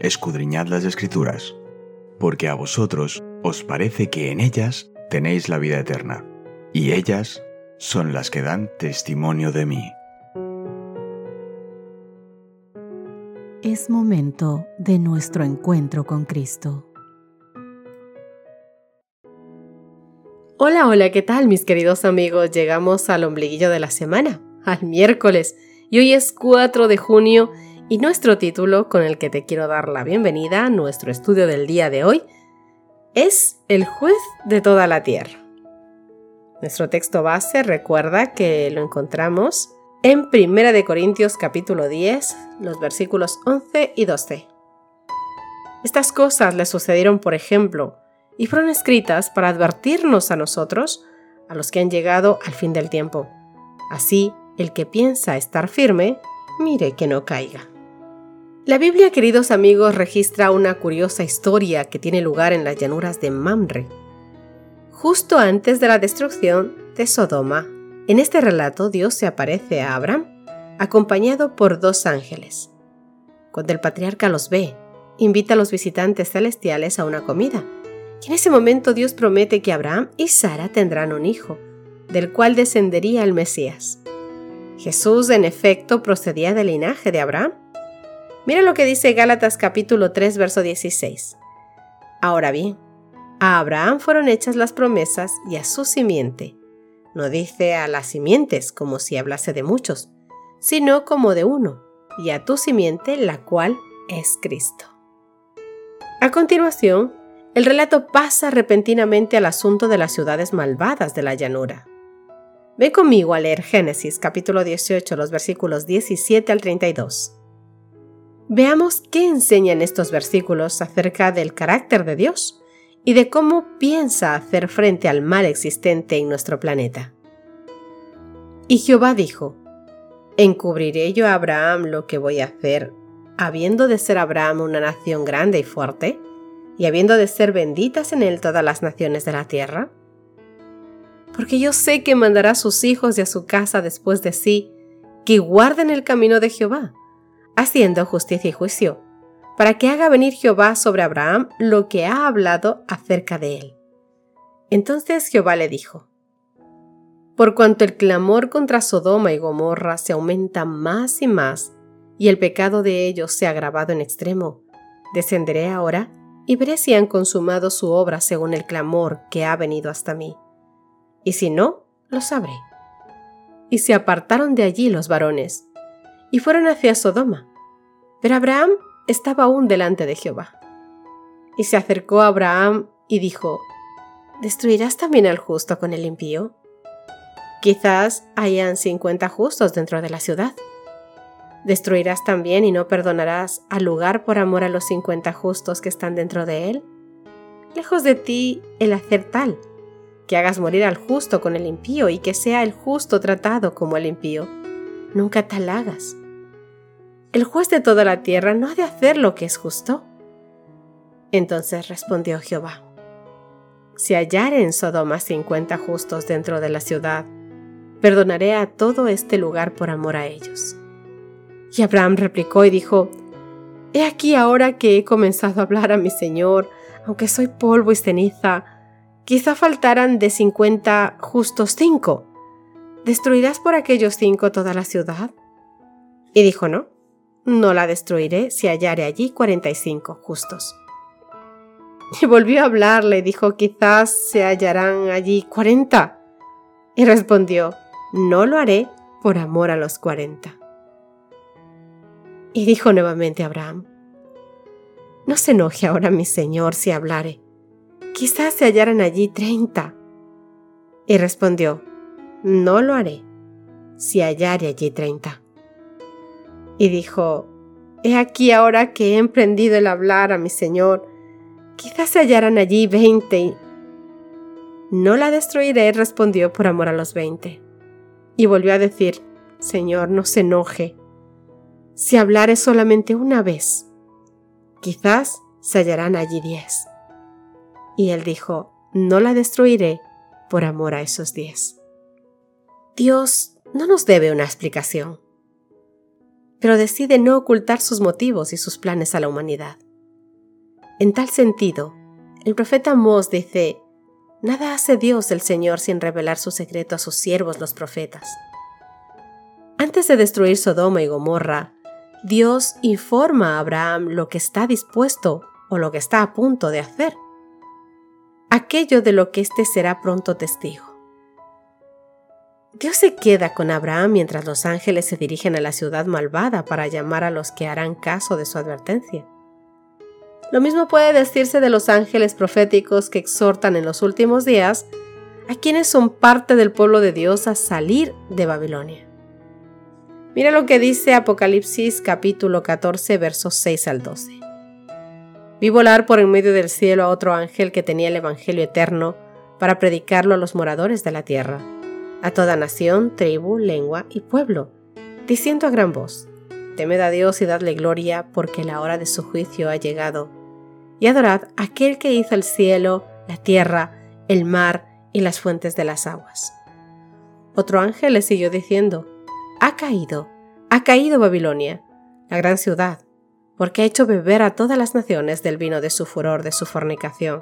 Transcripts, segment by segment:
escudriñad las Escrituras, porque a vosotros os parece que en ellas tenéis la vida eterna, y ellas son las que dan testimonio de mí. Es momento de nuestro encuentro con Cristo. Hola, ¿qué tal mis queridos amigos? Llegamos al ombliguillo de la semana, al miércoles, y hoy es 4 de junio y nuestro título con el que te quiero dar la bienvenida a nuestro estudio del día de hoy es El juez de toda la tierra. Nuestro texto base, recuerda que lo encontramos en 1 de Corintios capítulo 10, los versículos 11 y 12. Estas cosas le sucedieron, por ejemplo, y fueron escritas para advertirnos a nosotros, a los que han llegado al fin del tiempo. Así, el que piensa estar firme, mire que no caiga. La Biblia, queridos amigos, registra una curiosa historia que tiene lugar en las llanuras de Mamre, justo antes de la destrucción de Sodoma. En este relato, Dios se aparece a Abraham, acompañado por 2 ángeles. Cuando el patriarca los ve, invita a los visitantes celestiales a una comida. Y en ese momento Dios promete que Abraham y Sara tendrán un hijo, del cual descendería el Mesías. Jesús, en efecto, procedía del linaje de Abraham. Mira lo que dice Gálatas capítulo 3, verso 16. Ahora bien, a Abraham fueron hechas las promesas y a su simiente. No dice a las simientes como si hablase de muchos, sino como de uno, y a tu simiente, la cual es Cristo. A continuación, el relato pasa repentinamente al asunto de las ciudades malvadas de la llanura. Ve conmigo a leer Génesis capítulo 18, los versículos 17 al 32. Veamos qué enseñan estos versículos acerca del carácter de Dios y de cómo piensa hacer frente al mal existente en nuestro planeta. Y Jehová dijo: ¿encubriré yo a Abraham lo que voy a hacer, habiendo de ser Abraham una nación grande y fuerte, y habiendo de ser benditas en él todas las naciones de la tierra? Porque yo sé que mandará a sus hijos y a su casa después de sí, que guarden el camino de Jehová, haciendo justicia y juicio, para que haga venir Jehová sobre Abraham lo que ha hablado acerca de él. Entonces Jehová le dijo: por cuanto el clamor contra Sodoma y Gomorra se aumenta más y más, y el pecado de ellos se ha agravado en extremo, descenderé ahora y veré si han consumado su obra según el clamor que ha venido hasta mí. Y si no, lo sabré. Y se apartaron de allí los varones, y fueron hacia Sodoma. Pero Abraham estaba aún delante de Jehová. Y se acercó a Abraham y dijo: ¿destruirás también al justo con el impío? Quizás hayan 50 justos dentro de la ciudad. ¿Destruirás también y no perdonarás al lugar por amor a los 50 justos que están dentro de él? Lejos de ti el hacer tal, que hagas morir al justo con el impío y que sea el justo tratado como el impío. Nunca tal hagas. El juez de toda la tierra no ha de hacer lo que es justo. Entonces respondió Jehová: si hallare en Sodoma 50 justos dentro de la ciudad, perdonaré a todo este lugar por amor a ellos. Y Abraham replicó y dijo: he aquí ahora que he comenzado a hablar a mi Señor, aunque soy polvo y ceniza, quizá faltaran de 50 justos 5. ¿Destruirás por aquellos 5 toda la ciudad? Y dijo: no la destruiré si hallare allí 45 justos. Y volvió a hablarle y dijo: quizás se hallarán allí 40. Y respondió: no lo haré por amor a los 40. Y dijo nuevamente Abraham: no se enoje ahora mi señor si hablare, quizás se hallaran allí 30. Y respondió: no lo haré si hallare allí 30. Y dijo: he aquí ahora que he emprendido el hablar a mi señor, quizás se hallaran allí 20. No la destruiré, respondió, por amor a los 20. Y volvió a decir: Señor, no se enoje. Si hablare solamente una vez, quizás se hallarán allí 10. Y él dijo: no la destruiré por amor a esos 10. Dios no nos debe una explicación, pero decide no ocultar sus motivos y sus planes a la humanidad. En tal sentido, el profeta Amós dice: «Nada hace Dios el Señor sin revelar su secreto a sus siervos los profetas». Antes de destruir Sodoma y Gomorra, Dios informa a Abraham lo que está dispuesto o lo que está a punto de hacer, aquello de lo que éste será pronto testigo. Dios se queda con Abraham mientras los ángeles se dirigen a la ciudad malvada para llamar a los que harán caso de su advertencia. Lo mismo puede decirse de los ángeles proféticos que exhortan en los últimos días a quienes son parte del pueblo de Dios a salir de Babilonia. Mira lo que dice Apocalipsis capítulo 14, versos 6 al 12. Vi volar por en medio del cielo a otro ángel que tenía el evangelio eterno para predicarlo a los moradores de la tierra, a toda nación, tribu, lengua y pueblo, diciendo a gran voz: Temed a Dios y dadle gloria, porque la hora de su juicio ha llegado, y adorad a aquel que hizo el cielo, la tierra, el mar y las fuentes de las aguas. Otro ángel le siguió diciendo: ha caído Babilonia, la gran ciudad, porque ha hecho beber a todas las naciones del vino de su furor, de su fornicación.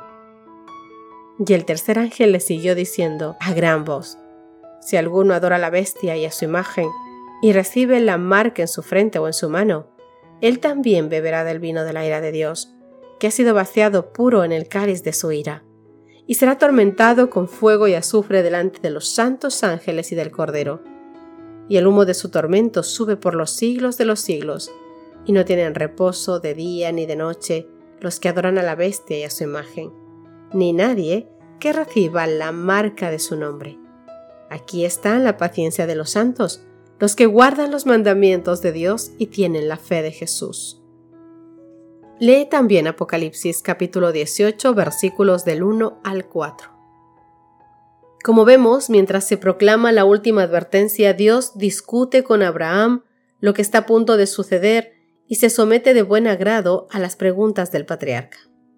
Y el tercer ángel le siguió diciendo a gran voz: si alguno adora a la bestia y a su imagen, y recibe la marca en su frente o en su mano, él también beberá del vino de la ira de Dios, que ha sido vaciado puro en el cáliz de su ira, y será atormentado con fuego y azufre delante de los santos ángeles y del Cordero. Y el humo de su tormento sube por los siglos de los siglos, y no tienen reposo de día ni de noche los que adoran a la bestia y a su imagen, ni nadie que reciba la marca de su nombre. Aquí está la paciencia de los santos, los que guardan los mandamientos de Dios y tienen la fe de Jesús. Lee también Apocalipsis capítulo 18, versículos del 1 al 4. Como vemos, mientras se proclama la última advertencia, Dios discute con Abraham lo que está a punto de suceder y se somete de buen agrado a las preguntas del patriarca.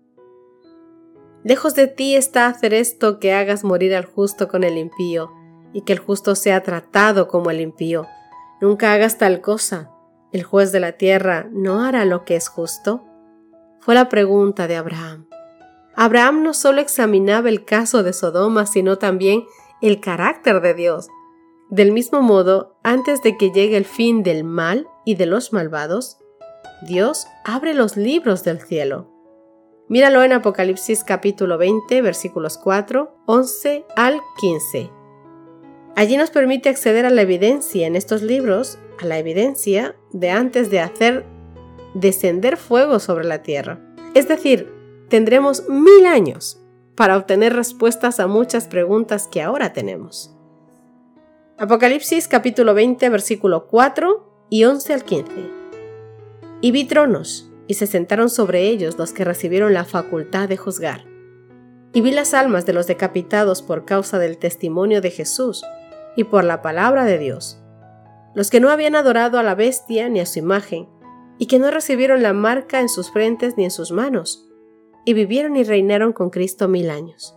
Lejos de ti está hacer esto, que hagas morir al justo con el impío, y que el justo sea tratado como el impío. Nunca hagas tal cosa. ¿El juez de la tierra no hará lo que es justo? Fue la pregunta de Abraham. Abraham no solo examinaba el caso de Sodoma, sino también el carácter de Dios. Del mismo modo, antes de que llegue el fin del mal y de los malvados, Dios abre los libros del cielo. Míralo en Apocalipsis capítulo 20, versículos 4, 11 al 15. Allí nos permite acceder a la evidencia en estos libros, a la evidencia de antes de hacer descender fuego sobre la tierra. Es decir, tendremos 1000 años para obtener respuestas a muchas preguntas que ahora tenemos. Apocalipsis capítulo 20, versículo 4 y 11 al 15. Y vi tronos, y se sentaron sobre ellos los que recibieron la facultad de juzgar. Y vi las almas de los decapitados por causa del testimonio de Jesús y por la palabra de Dios, los que no habían adorado a la bestia ni a su imagen, y que no recibieron la marca en sus frentes ni en sus manos, y vivieron y reinaron con Cristo 1000 años.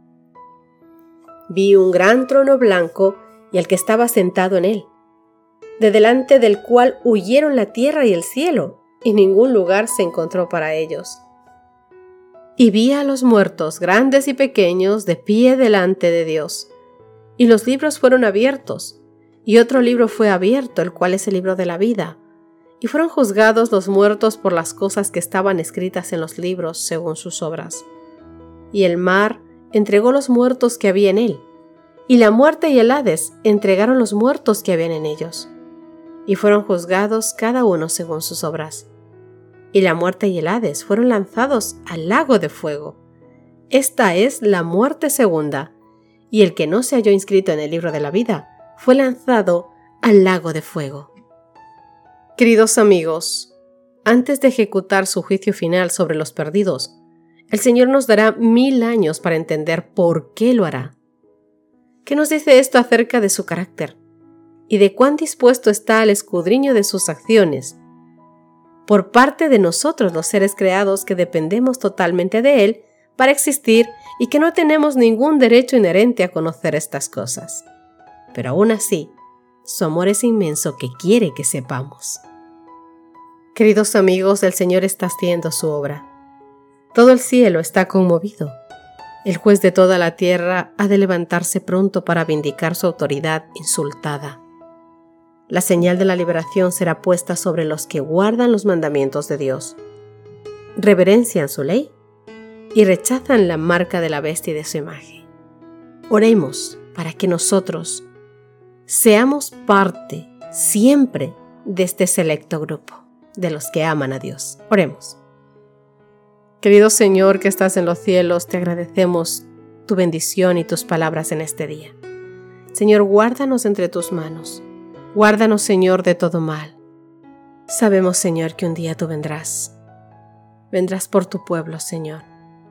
Vi un gran trono blanco y al que estaba sentado en él, de delante del cual huyeron la tierra y el cielo, y ningún lugar se encontró para ellos. Y vi a los muertos, grandes y pequeños, de pie delante de Dios, y los libros fueron abiertos, y otro libro fue abierto, el cual es el libro de la vida, y fueron juzgados los muertos por las cosas que estaban escritas en los libros según sus obras. Y el mar entregó los muertos que había en él, y la muerte y el Hades entregaron los muertos que habían en ellos, y fueron juzgados cada uno según sus obras. Y la muerte y el Hades fueron lanzados al lago de fuego. Esta es la muerte segunda, y el que no se halló inscrito en el libro de la vida fue lanzado al lago de fuego. Queridos amigos, antes de ejecutar su juicio final sobre los perdidos, el Señor nos dará 1000 años para entender por qué lo hará. ¿Qué nos dice esto acerca de su carácter? Y de cuán dispuesto está al escudriño de sus acciones, por parte de nosotros los seres creados que dependemos totalmente de Él para existir y que no tenemos ningún derecho inherente a conocer estas cosas. Pero aún así, su amor es inmenso que quiere que sepamos. Queridos amigos, el Señor está haciendo su obra. Todo el cielo está conmovido. El juez de toda la tierra ha de levantarse pronto para vindicar su autoridad insultada. La señal de la liberación será puesta sobre los que guardan los mandamientos de Dios, reverencian su ley y rechazan la marca de la bestia y de su imagen. Oremos para que nosotros seamos parte siempre de este selecto grupo de los que aman a Dios. Oremos. Querido Señor que estás en los cielos, te agradecemos tu bendición y tus palabras en este día. Señor, guárdanos entre tus manos. Guárdanos, Señor, de todo mal. Sabemos, Señor, que un día tú vendrás. Vendrás por tu pueblo, Señor.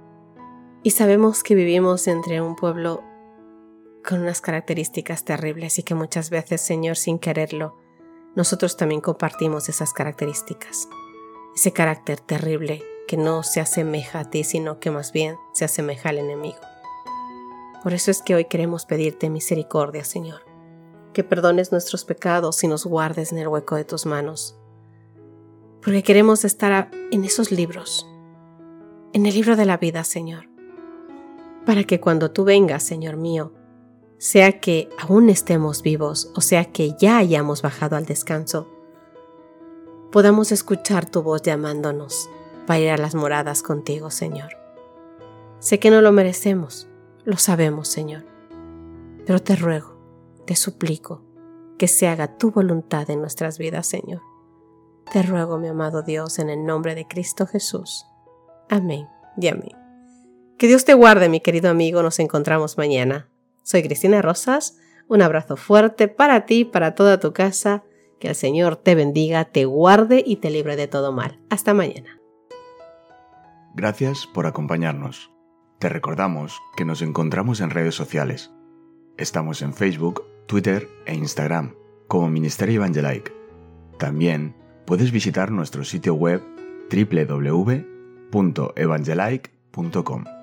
Y sabemos que vivimos entre un pueblo con unas características terribles y que muchas veces, Señor, sin quererlo, nosotros también compartimos esas características. Ese carácter terrible que no se asemeja a ti, sino que más bien se asemeja al enemigo. Por eso es que hoy queremos pedirte misericordia, Señor, que perdones nuestros pecados y nos guardes en el hueco de tus manos. Porque queremos estar en esos libros, en el libro de la vida, Señor, para que cuando tú vengas, Señor mío, sea que aún estemos vivos o sea que ya hayamos bajado al descanso, podamos escuchar tu voz llamándonos para ir a las moradas contigo, Señor. Sé que no lo merecemos, lo sabemos, Señor, pero te ruego, te suplico que se haga tu voluntad en nuestras vidas, Señor. Te ruego, mi amado Dios, en el nombre de Cristo Jesús. Amén y amén. Que Dios te guarde, mi querido amigo. Nos encontramos mañana. Soy Cristina Rosas. Un abrazo fuerte para ti, para toda tu casa. Que el Señor te bendiga, te guarde y te libre de todo mal. Hasta mañana. Gracias por acompañarnos. Te recordamos que nos encontramos en redes sociales. Estamos en Facebook, Twitter e Instagram como Ministerio Evangelike. También puedes visitar nuestro sitio web www.evangelike.com.